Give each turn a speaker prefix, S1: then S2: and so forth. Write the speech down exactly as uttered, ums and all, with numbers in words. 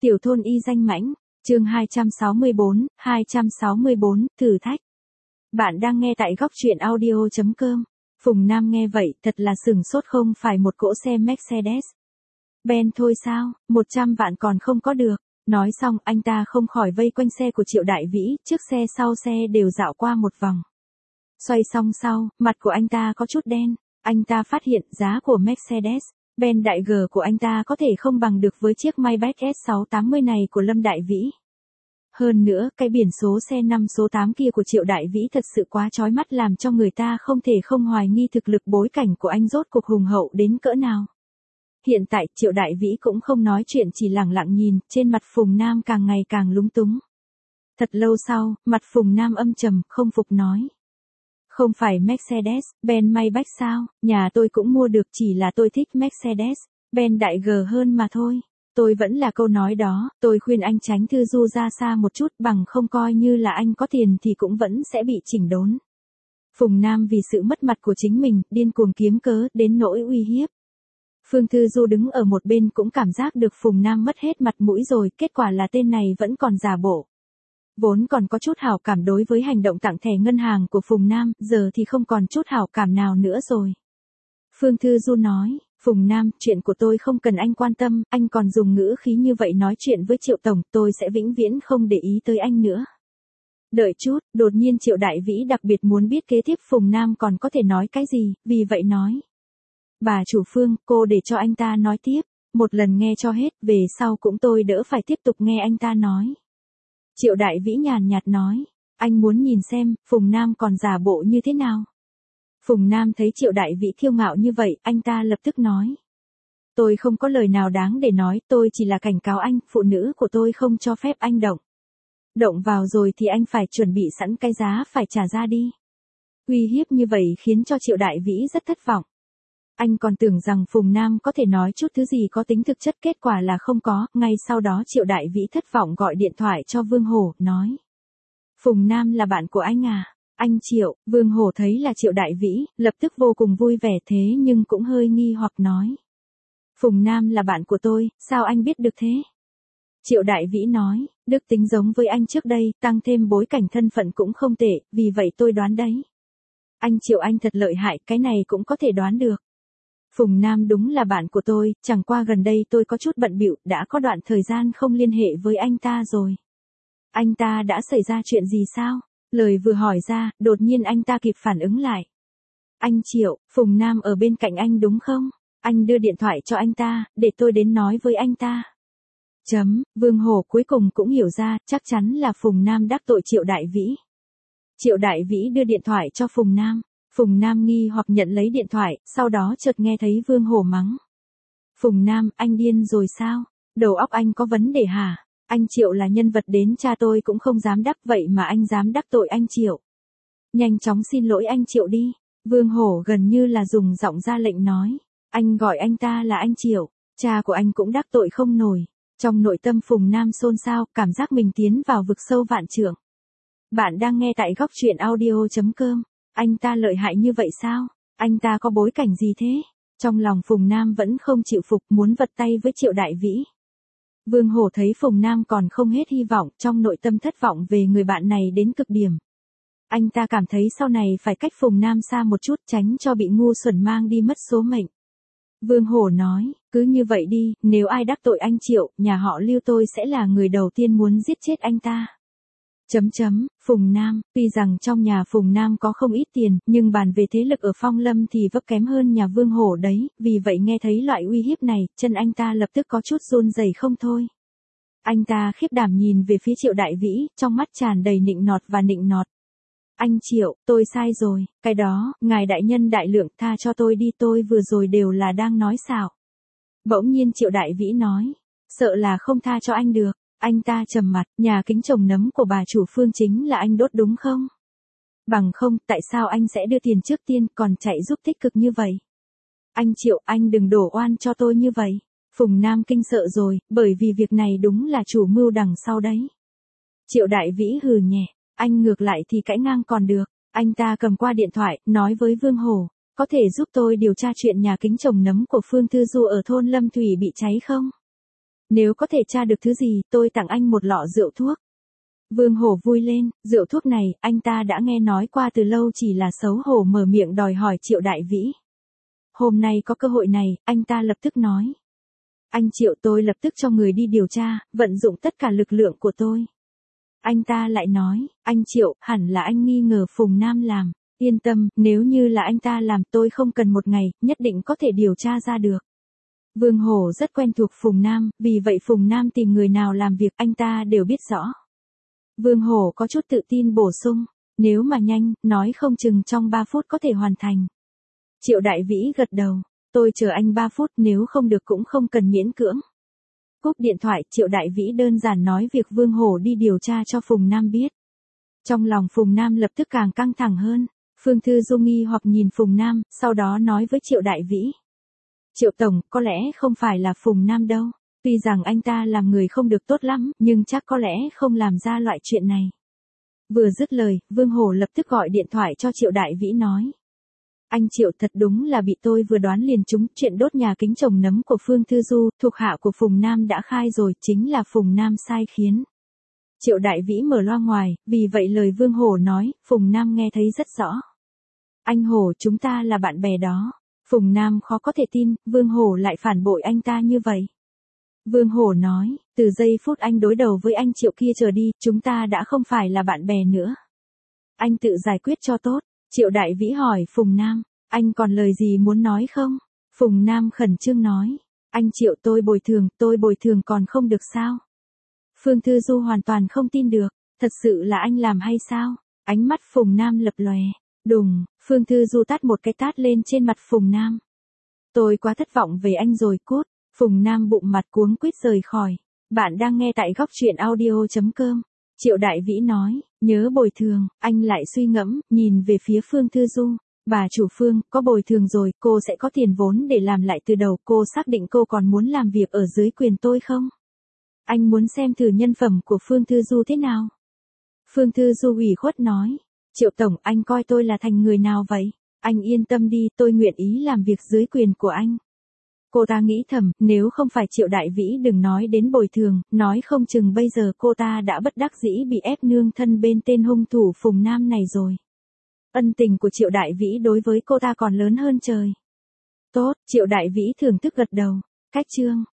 S1: Tiểu thôn y danh mãnh, chương hai trăm sáu mươi bốn, hai trăm sáu mươi bốn, thử thách. Bạn đang nghe tại góc truyện audio chấm com. Phùng Nam nghe vậy, thật là sửng sốt, không phải một cỗ xe Mercedes Benz thôi sao, một trăm vạn còn không có được. Nói xong, anh ta không khỏi vây quanh xe của Triệu Đại Vĩ, trước xe sau xe đều dạo qua một vòng. Xoay xong sau, mặt của anh ta có chút đen, anh ta phát hiện giá của Mercedes Benz đại G của anh ta có thể không bằng được với chiếc Maybach S sáu tám mươi này của Lâm Đại Vĩ. Hơn nữa, cái biển số xe năm số tám kia của Triệu Đại Vĩ thật sự quá chói mắt, làm cho người ta không thể không hoài nghi thực lực bối cảnh của anh rốt cuộc hùng hậu đến cỡ nào. Hiện tại, Triệu Đại Vĩ cũng không nói chuyện, chỉ lẳng lặng nhìn, trên mặt Phùng Nam càng ngày càng lúng túng. Thật lâu sau, mặt Phùng Nam âm trầm, không phục nói. Không phải Mercedes Benz Maybach sao, nhà tôi cũng mua được, chỉ là tôi thích Mercedes Benz đại G hơn mà thôi. Tôi vẫn là câu nói đó, tôi khuyên anh tránh thư du ra xa một chút, bằng không coi như là anh có tiền thì cũng vẫn sẽ bị chỉnh đốn. Phùng Nam vì sự mất mặt của chính mình, điên cuồng kiếm cớ, đến nỗi uy hiếp. Phương Thư Du đứng ở một bên cũng cảm giác được Phùng Nam mất hết mặt mũi rồi, kết quả là tên này vẫn còn giả bộ. Vốn còn có chút hảo cảm đối với hành động tặng thẻ ngân hàng của Phùng Nam, giờ thì không còn chút hảo cảm nào nữa rồi. Phương Thư Du nói, Phùng Nam, chuyện của tôi không cần anh quan tâm, anh còn dùng ngữ khí như vậy nói chuyện với Triệu Tổng, tôi sẽ vĩnh viễn không để ý tới anh nữa. Đợi chút, đột nhiên Triệu Đại Vĩ đặc biệt muốn biết kế tiếp Phùng Nam còn có thể nói cái gì, vì vậy nói. Bà chủ Phương, cô để cho anh ta nói tiếp, một lần nghe cho hết, về sau cũng tôi đỡ phải tiếp tục nghe anh ta nói. Triệu Đại Vĩ nhàn nhạt nói, anh muốn nhìn xem, Phùng Nam còn giả bộ như thế nào. Phùng Nam thấy Triệu Đại Vĩ kiêu ngạo như vậy, anh ta lập tức nói. Tôi không có lời nào đáng để nói, tôi chỉ là cảnh cáo anh, phụ nữ của tôi không cho phép anh động. Động vào rồi thì anh phải chuẩn bị sẵn cái giá phải trả ra đi. Uy hiếp như vậy khiến cho Triệu Đại Vĩ rất thất vọng. Anh còn tưởng rằng Phùng Nam có thể nói chút thứ gì có tính thực chất, kết quả là không có, ngay sau đó Triệu Đại Vĩ thất vọng gọi điện thoại cho Vương Hổ, nói. Phùng Nam là bạn của anh à? Anh Triệu, Vương Hổ thấy là Triệu Đại Vĩ, lập tức vô cùng vui vẻ, thế nhưng cũng hơi nghi hoặc nói. Phùng Nam là bạn của tôi, sao anh biết được thế? Triệu Đại Vĩ nói, đức tính giống với anh trước đây, tăng thêm bối cảnh thân phận cũng không tệ, vì vậy tôi đoán đấy. Anh Triệu anh thật lợi hại, cái này cũng có thể đoán được. Phùng Nam đúng là bạn của tôi, chẳng qua gần đây tôi có chút bận bịu, đã có đoạn thời gian không liên hệ với anh ta rồi. Anh ta đã xảy ra chuyện gì sao? Lời vừa hỏi ra, đột nhiên anh ta kịp phản ứng lại. Anh Triệu, Phùng Nam ở bên cạnh anh đúng không? Anh đưa điện thoại cho anh ta, để tôi đến nói với anh ta. Chấm, Vương Hổ cuối cùng cũng hiểu ra, chắc chắn là Phùng Nam đắc tội Triệu Đại Vĩ. Triệu Đại Vĩ đưa điện thoại cho Phùng Nam. Phùng Nam nghi hoặc nhận lấy điện thoại, sau đó chợt nghe thấy Vương Hổ mắng. Phùng Nam, anh điên rồi sao? Đầu óc anh có vấn đề hả? Anh Triệu là nhân vật đến cha tôi cũng không dám đắc, vậy mà anh dám đắc tội anh Triệu. Nhanh chóng xin lỗi anh Triệu đi. Vương Hổ gần như là dùng giọng ra lệnh nói. Anh gọi anh ta là anh Triệu, cha của anh cũng đắc tội không nổi. Trong nội tâm Phùng Nam xôn xao, cảm giác mình tiến vào vực sâu vạn trượng. Bạn đang nghe tại góc truyện audio chấm com. Anh ta lợi hại như vậy sao? Anh ta có bối cảnh gì thế? Trong lòng Phùng Nam vẫn không chịu phục, muốn vật tay với Triệu Đại Vĩ. Vương Hổ thấy Phùng Nam còn không hết hy vọng, trong nội tâm thất vọng về người bạn này đến cực điểm. Anh ta cảm thấy sau này phải cách Phùng Nam xa một chút, tránh cho bị ngu xuẩn mang đi mất số mệnh. Vương Hổ nói, cứ như vậy đi, nếu ai đắc tội anh Triệu, nhà họ Lưu tôi sẽ là người đầu tiên muốn giết chết anh ta. Chấm chấm, Phùng Nam, tuy rằng trong nhà Phùng Nam có không ít tiền, nhưng bàn về thế lực ở Phong Lâm thì vấp kém hơn nhà Vương Hổ đấy, vì vậy nghe thấy loại uy hiếp này, chân anh ta lập tức có chút run rẩy không thôi. Anh ta khiếp đảm nhìn về phía Triệu Đại Vĩ, trong mắt tràn đầy nịnh nọt và nịnh nọt. Anh Triệu, tôi sai rồi, cái đó, ngài đại nhân đại lượng, tha cho tôi đi, tôi vừa rồi đều là đang nói xạo. Bỗng nhiên Triệu Đại Vĩ nói, sợ là không tha cho anh được. Anh ta trầm mặt, nhà kính trồng nấm của bà chủ Phương chính là anh đốt đúng không? Bằng không, tại sao anh sẽ đưa tiền trước tiên, còn chạy giúp tích cực như vậy? Anh Triệu, anh đừng đổ oan cho tôi như vậy. Phùng Nam kinh sợ rồi, bởi vì việc này đúng là chủ mưu đằng sau đấy. Triệu Đại Vĩ hừ nhẹ, anh ngược lại thì cãi ngang còn được. Anh ta cầm qua điện thoại, nói với Vương Hổ, có thể giúp tôi điều tra chuyện nhà kính trồng nấm của Phương Thư Du ở thôn Lâm Thủy bị cháy không? Nếu có thể tra được thứ gì, tôi tặng anh một lọ rượu thuốc. Vương Hổ vui lên, rượu thuốc này, anh ta đã nghe nói qua từ lâu, chỉ là xấu hổ mở miệng đòi hỏi Triệu Đại Vĩ. Hôm nay có cơ hội này, anh ta lập tức nói. Anh Triệu, tôi lập tức cho người đi điều tra, vận dụng tất cả lực lượng của tôi. Anh ta lại nói, anh Triệu, hẳn là anh nghi ngờ Phùng Nam làm. Yên tâm, nếu như là anh ta làm tôi không cần một ngày, nhất định có thể điều tra ra được. Vương Hổ rất quen thuộc Phùng Nam, vì vậy Phùng Nam tìm người nào làm việc anh ta đều biết rõ. Vương Hổ có chút tự tin bổ sung, nếu mà nhanh, nói không chừng trong ba phút có thể hoàn thành. Triệu Đại Vĩ gật đầu, tôi chờ anh ba phút, nếu không được cũng không cần miễn cưỡng. Cúp điện thoại, Triệu Đại Vĩ đơn giản nói việc Vương Hổ đi điều tra cho Phùng Nam biết. Trong lòng Phùng Nam lập tức càng căng thẳng hơn. Phương Thư Du nghi hoặc nhìn Phùng Nam, sau đó nói với Triệu Đại Vĩ. Triệu Tổng, có lẽ không phải là Phùng Nam đâu. Tuy rằng anh ta làm người không được tốt lắm, nhưng chắc có lẽ không làm ra loại chuyện này. Vừa dứt lời, Vương Hổ lập tức gọi điện thoại cho Triệu Đại Vĩ nói. Anh Triệu, thật đúng là bị tôi vừa đoán liền trúng, chuyện đốt nhà kính trồng nấm của Phương Thư Du, thuộc hạ của Phùng Nam đã khai rồi, chính là Phùng Nam sai khiến. Triệu Đại Vĩ mở loa ngoài, vì vậy lời Vương Hổ nói, Phùng Nam nghe thấy rất rõ. Anh Hổ, chúng ta là bạn bè đó. Phùng Nam khó có thể tin, Vương Hổ lại phản bội anh ta như vậy. Vương Hổ nói, từ giây phút anh đối đầu với anh Triệu kia trở đi, chúng ta đã không phải là bạn bè nữa. Anh tự giải quyết cho tốt. Triệu Đại Vĩ hỏi Phùng Nam, anh còn lời gì muốn nói không? Phùng Nam khẩn trương nói, anh Triệu, tôi bồi thường, tôi bồi thường còn không được sao? Phương Thư Du hoàn toàn không tin được, thật sự là anh làm hay sao? Ánh mắt Phùng Nam lập lòe, đùng, Phương Thư Du tát một cái tát lên trên mặt Phùng Nam. Tôi quá thất vọng về anh rồi, cút. Phùng Nam bụng mặt cuống quýt rời khỏi. Bạn đang nghe tại góc truyện audio chấm com. Triệu Đại Vĩ nói, nhớ bồi thường, anh lại suy ngẫm, nhìn về phía Phương Thư Du. Bà chủ Phương, có bồi thường rồi, cô sẽ có tiền vốn để làm lại từ đầu, cô xác định cô còn muốn làm việc ở dưới quyền tôi không? Anh muốn xem thử nhân phẩm của Phương Thư Du thế nào? Phương Thư Du ủy khuất nói, Triệu Tổng, anh coi tôi là thành người nào vậy? Anh yên tâm đi, tôi nguyện ý làm việc dưới quyền của anh. Cô ta nghĩ thầm, nếu không phải Triệu Đại Vĩ đừng nói đến bồi thường, nói không chừng bây giờ cô ta đã bất đắc dĩ bị ép nương thân bên tên hung thủ Phùng Nam này rồi. Ân tình của Triệu Đại Vĩ đối với cô ta còn lớn hơn trời. Tốt, Triệu Đại Vĩ thưởng thức gật đầu. Cách chương